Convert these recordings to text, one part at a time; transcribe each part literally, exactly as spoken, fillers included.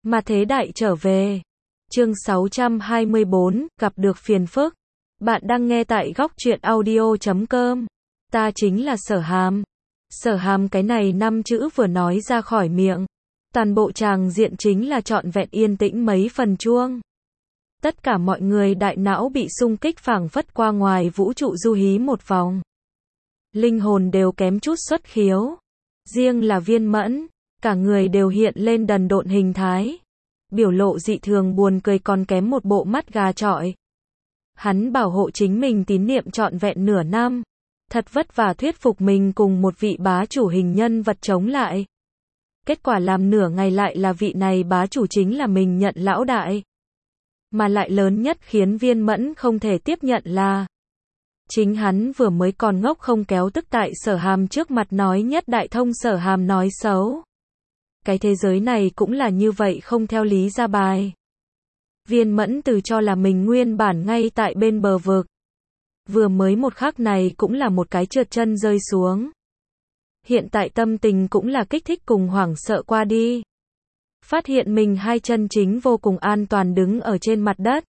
Mà thế đại trở về. Chương sáu trăm hai mươi bốn, gặp được phiền phức. Bạn đang nghe tại góc truyện audio chấm com. Ta chính là Sở Hàm. Sở Hàm, cái này năm chữ vừa nói ra khỏi miệng, toàn bộ tràng diện chính là trọn vẹn yên tĩnh mấy phần chuông. Tất cả mọi người đại não bị xung kích phảng phất qua ngoài vũ trụ du hí một vòng. Linh hồn đều kém chút xuất khiếu. Riêng là Viên Mẫn, cả người đều hiện lên đần độn hình thái. Biểu lộ dị thường buồn cười, còn kém một bộ mắt gà trọi. Hắn bảo hộ chính mình tín niệm trọn vẹn nửa năm. Thật vất vả thuyết phục mình cùng một vị bá chủ hình nhân vật chống lại. Kết quả làm nửa ngày lại là vị này bá chủ chính là mình nhận lão đại. Mà lại lớn nhất khiến Viên Mẫn không thể tiếp nhận là chính hắn vừa mới còn ngốc không kéo tức tại Sở Hàm trước mặt nói nhất đại thông Sở Hàm nói xấu. Cái thế giới này cũng là như vậy, không theo lý ra bài. Viên Mẫn từ cho là mình nguyên bản ngay tại bên bờ vực. Vừa mới một khắc này cũng là một cái trượt chân rơi xuống. Hiện tại tâm tình cũng là kích thích cùng hoảng sợ qua đi. Phát hiện mình hai chân chính vô cùng an toàn đứng ở trên mặt đất.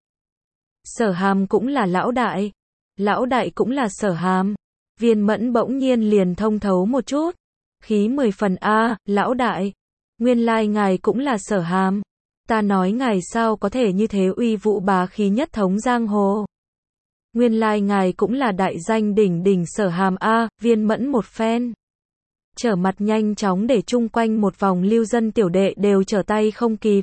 Sở Hàm cũng là lão đại. Lão đại cũng là Sở Hàm. Viên Mẫn bỗng nhiên liền thông thấu một chút. Khí mười phần a, lão đại. Nguyên lai ngài cũng là Sở Hàm. Ta nói ngài sao có thể như thế uy vũ bá khí nhất thống giang hồ. Nguyên lai ngài cũng là đại danh đỉnh đỉnh Sở Hàm a, Viên Mẫn một phen. Trở mặt nhanh chóng để chung quanh một vòng lưu dân tiểu đệ đều trở tay không kịp.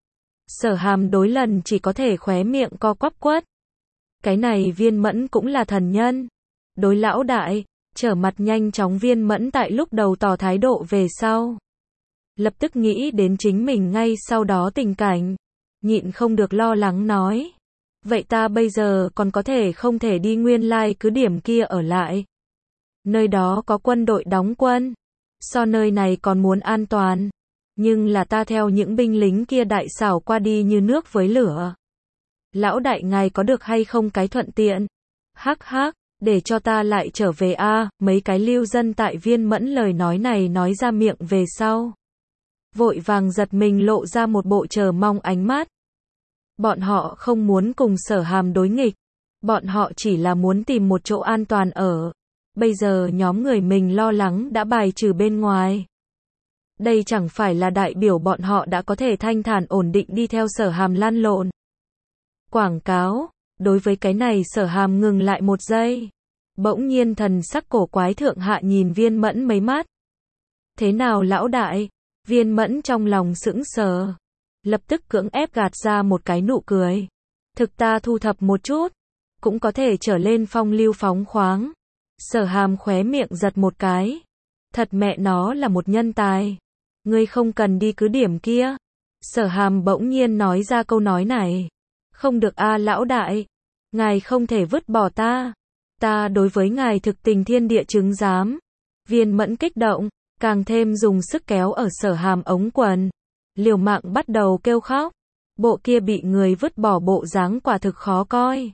Sở Hàm đối lần chỉ có thể khóe miệng co quắp quất. Cái này Viên Mẫn cũng là thần nhân. Đối lão đại, trở mặt nhanh chóng Viên Mẫn tại lúc đầu tỏ thái độ về sau. Lập tức nghĩ đến chính mình ngay sau đó tình cảnh. Nhịn không được lo lắng nói. Vậy ta bây giờ còn có thể không thể đi nguyên lai cứ điểm kia ở lại. Nơi đó có quân đội đóng quân. So nơi này còn muốn an toàn. Nhưng là ta theo những binh lính kia đại xảo qua đi như nước với lửa. Lão đại ngài có được hay không cái thuận tiện? Hắc hắc, để cho ta lại trở về a à, mấy cái lưu dân tại Viên Mẫn lời nói này nói ra miệng về sau. Vội vàng giật mình lộ ra một bộ chờ mong ánh mắt. Bọn họ không muốn cùng Sở Hàm đối nghịch. Bọn họ chỉ là muốn tìm một chỗ an toàn ở. Bây giờ nhóm người mình lo lắng đã bài trừ bên ngoài. Đây chẳng phải là đại biểu bọn họ đã có thể thanh thản ổn định đi theo Sở Hàm lăn lộn. Quảng cáo, đối với cái này Sở Hàm ngừng lại một giây. Bỗng nhiên thần sắc cổ quái thượng hạ nhìn Viên Mẫn mấy mắt. Thế nào lão đại? Viên Mẫn trong lòng sững sờ. Lập tức cưỡng ép gạt ra một cái nụ cười. Thực ta thu thập một chút. Cũng có thể trở lên phong lưu phóng khoáng. Sở Hàm khóe miệng giật một cái. Thật mẹ nó là một nhân tài. Ngươi không cần đi cứ điểm kia. Sở Hàm bỗng nhiên nói ra câu nói này. Không được a lão đại. Ngài không thể vứt bỏ ta. Ta đối với ngài thực tình thiên địa chứng giám. Viên Mẫn kích động, càng thêm dùng sức kéo ở Sở Hàm ống quần. Liều mạng bắt đầu kêu khóc. Bộ kia bị người vứt bỏ bộ dáng quả thực khó coi.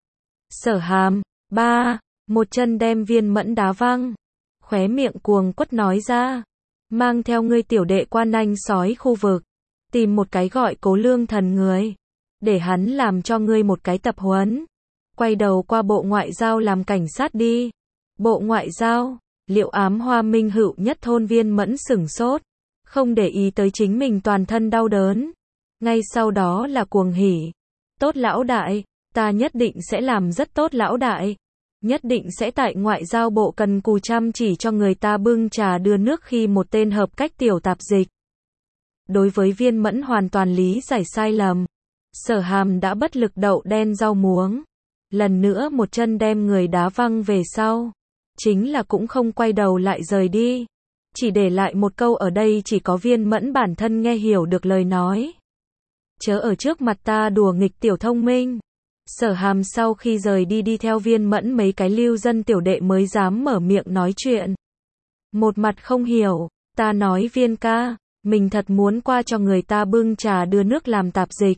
Sở Hàm, ba, một chân đem Viên Mẫn đá văng. Khóe miệng cuồng quất nói ra. Mang theo ngươi tiểu đệ qua nanh sói khu vực. Tìm một cái gọi Cố Lương Thần người. Để hắn làm cho ngươi một cái tập huấn. Quay đầu qua Bộ Ngoại giao làm cảnh sát đi. Bộ Ngoại giao, Liệu Ám Hoa Minh Hữu nhất thôn Viên Mẫn sửng sốt. Không để ý tới chính mình toàn thân đau đớn. Ngay sau đó là cuồng hỉ. Tốt lão đại, ta nhất định sẽ làm rất tốt lão đại. Nhất định sẽ tại ngoại giao bộ cần cù chăm chỉ cho người ta bưng trà đưa nước khi một tên hợp cách tiểu tạp dịch. Đối với Viên Mẫn hoàn toàn lý giải sai lầm. Sở Hàm đã bất lực đậu đen rau muống. Lần nữa một chân đem người đá văng về sau. Chính là cũng không quay đầu lại rời đi. Chỉ để lại một câu ở đây chỉ có Viên Mẫn bản thân nghe hiểu được lời nói. Chớ ở trước mặt ta đùa nghịch tiểu thông minh. Sở Hàm sau khi rời đi đi theo Viên Mẫn mấy cái lưu dân tiểu đệ mới dám mở miệng nói chuyện. Một mặt không hiểu, ta nói Viên ca, mình thật muốn qua cho người ta bưng trà đưa nước làm tạp dịch.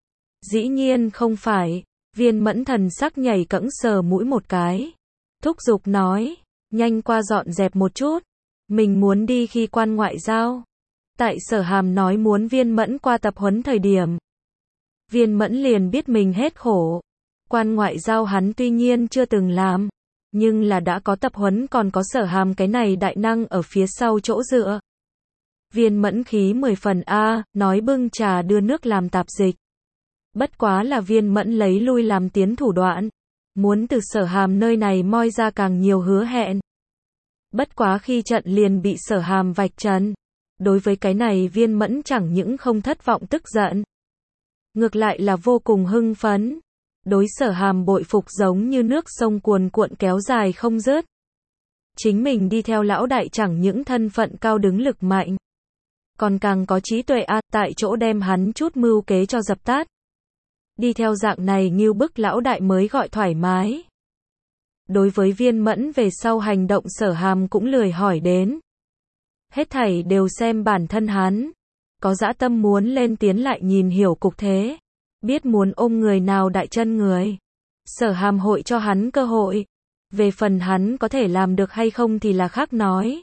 Dĩ nhiên không phải, Viên Mẫn thần sắc nhảy cẫng sờ mũi một cái. Thúc giục nói, nhanh qua dọn dẹp một chút. Mình muốn đi khi quan ngoại giao. Tại Sở Hàm nói muốn Viên Mẫn qua tập huấn thời điểm, Viên Mẫn liền biết mình hết khổ. Quan ngoại giao hắn tuy nhiên chưa từng làm, nhưng là đã có tập huấn còn có Sở Hàm cái này đại năng ở phía sau chỗ dựa. Viên Mẫn khí mười phần a, nói bưng trà đưa nước làm tạp dịch. Bất quá là Viên Mẫn lấy lui làm tiến thủ đoạn, muốn từ Sở Hàm nơi này moi ra càng nhiều hứa hẹn. Bất quá khi trận liền bị Sở Hàm vạch trần. Đối với cái này Viên Mẫn chẳng những không thất vọng tức giận, ngược lại là vô cùng hưng phấn. Đối Sở Hàm bội phục giống như nước sông cuồn cuộn kéo dài không dứt. Chính mình đi theo lão đại chẳng những thân phận cao đứng lực mạnh, còn càng có trí tuệ a, tại chỗ đem hắn chút mưu kế cho dập tắt. Đi theo dạng này ngưu bức lão đại mới gọi thoải mái. Đối với Viên Mẫn về sau hành động Sở Hàm cũng lười hỏi đến. Hết thảy đều xem bản thân hắn. Có dã tâm muốn lên tiến lại nhìn hiểu cục thế. Biết muốn ôm người nào đại chân người. Sở Hàm hội cho hắn cơ hội. Về phần hắn có thể làm được hay không thì là khác nói.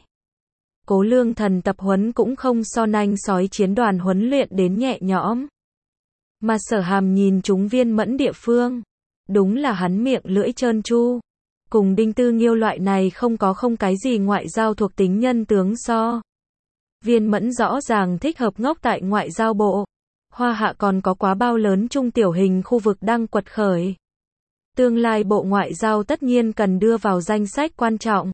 Cố Lương Thần tập huấn cũng không so nanh sói chiến đoàn huấn luyện đến nhẹ nhõm. Mà Sở Hàm nhìn chúng Viên Mẫn địa phương. Đúng là hắn miệng lưỡi trơn tru. Cùng Đinh Tư Nghiêu loại này không có không cái gì ngoại giao thuộc tính nhân tướng so. Viên Mẫn rõ ràng thích hợp ngốc tại ngoại giao bộ. Hoa Hạ còn có quá bao lớn trung tiểu hình khu vực đang quật khởi. Tương lai bộ ngoại giao tất nhiên cần đưa vào danh sách quan trọng.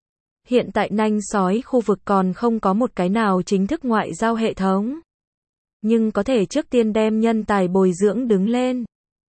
Hiện tại nanh sói khu vực còn không có một cái nào chính thức ngoại giao hệ thống. Nhưng có thể trước tiên đem nhân tài bồi dưỡng đứng lên.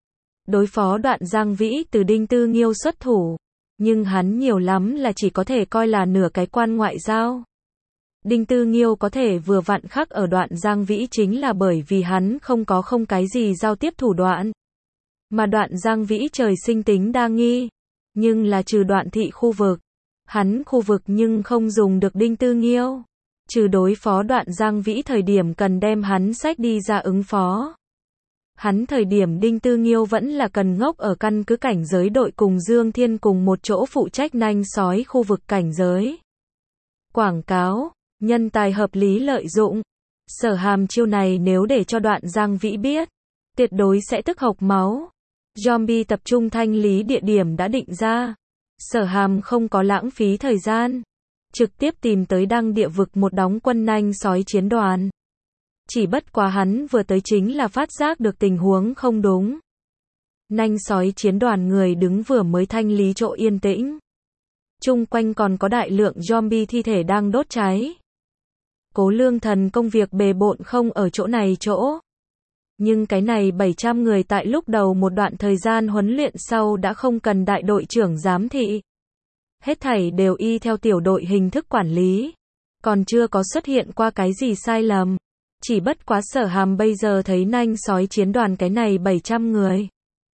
Đối phó Đoạn Giang Vĩ từ Đinh Tư Nghiêu xuất thủ. Nhưng hắn nhiều lắm là chỉ có thể coi là nửa cái quan ngoại giao. Đinh Tư Nghiêu có thể vừa vặn khắc ở Đoạn Giang Vĩ chính là bởi vì hắn không có không cái gì giao tiếp thủ đoạn. Mà Đoạn Giang Vĩ trời sinh tính đa nghi. Nhưng là trừ Đoạn thị khu vực. Hắn khu vực nhưng không dùng được Đinh Tư Nghiêu. Trừ đối phó Đoạn Giang Vĩ thời điểm cần đem hắn sách đi ra ứng phó. Hắn thời điểm Đinh Tư Nghiêu vẫn là cần ngốc ở căn cứ cảnh giới đội cùng Dương Thiên cùng một chỗ phụ trách nanh sói khu vực cảnh giới. Quảng cáo, nhân tài hợp lý lợi dụng. Sở Hàm chiêu này nếu để cho Đoạn Giang Vĩ biết, tuyệt đối sẽ tức hộc máu. Zombie tập trung thanh lý địa điểm đã định ra. Sở Hàm không có lãng phí thời gian. Trực tiếp tìm tới Đăng Địa vực một đóng quân nanh sói chiến đoàn. Chỉ bất quá hắn vừa tới chính là phát giác được tình huống không đúng. Nanh sói chiến đoàn người đứng vừa mới thanh lý chỗ yên tĩnh. Chung quanh còn có đại lượng zombie thi thể đang đốt cháy. Cố Lương Thần công việc bề bộn không ở chỗ này chỗ. Nhưng cái này bảy trăm người tại lúc đầu một đoạn thời gian huấn luyện sau đã không cần đại đội trưởng giám thị. Hết thảy đều y theo tiểu đội hình thức quản lý. Còn chưa có xuất hiện qua cái gì sai lầm. Chỉ bất quá Sở Hàm bây giờ thấy nanh sói chiến đoàn cái này bảy trăm người.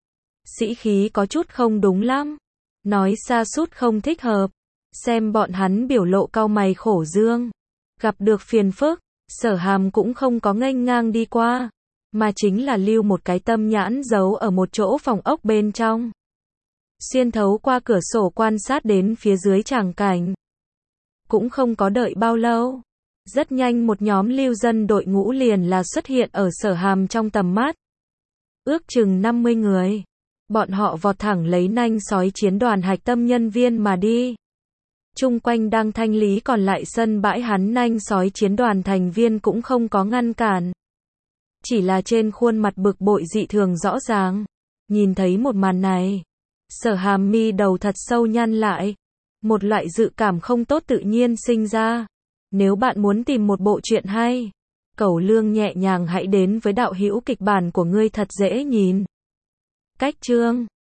Sĩ khí có chút không đúng lắm. Nói xa sút không thích hợp. Xem bọn hắn biểu lộ cau mày khổ dương. Gặp được phiền phức, Sở Hàm cũng không có nghênh ngang đi qua. Mà chính là lưu một cái tâm nhãn giấu ở một chỗ phòng ốc bên trong. Xuyên thấu qua cửa sổ quan sát đến phía dưới tràng cảnh. Cũng không có đợi bao lâu. Rất nhanh một nhóm lưu dân đội ngũ liền là xuất hiện ở Sở Hàm trong tầm mắt. Ước chừng năm mươi người. Bọn họ vọt thẳng lấy nanh sói chiến đoàn hạch tâm nhân viên mà đi. Chung quanh đang thanh lý còn lại sân bãi hắn nanh sói chiến đoàn thành viên cũng không có ngăn cản. Chỉ là trên khuôn mặt bực bội dị thường rõ ràng. Nhìn thấy một màn này. Sở Hàm mi đầu thật sâu nhăn lại. Một loại dự cảm không tốt tự nhiên sinh ra. Nếu bạn muốn tìm một bộ truyện hay, Cẩu Lương nhẹ nhàng hãy đến với đạo hữu kịch bản của ngươi thật dễ nhìn. Cách chương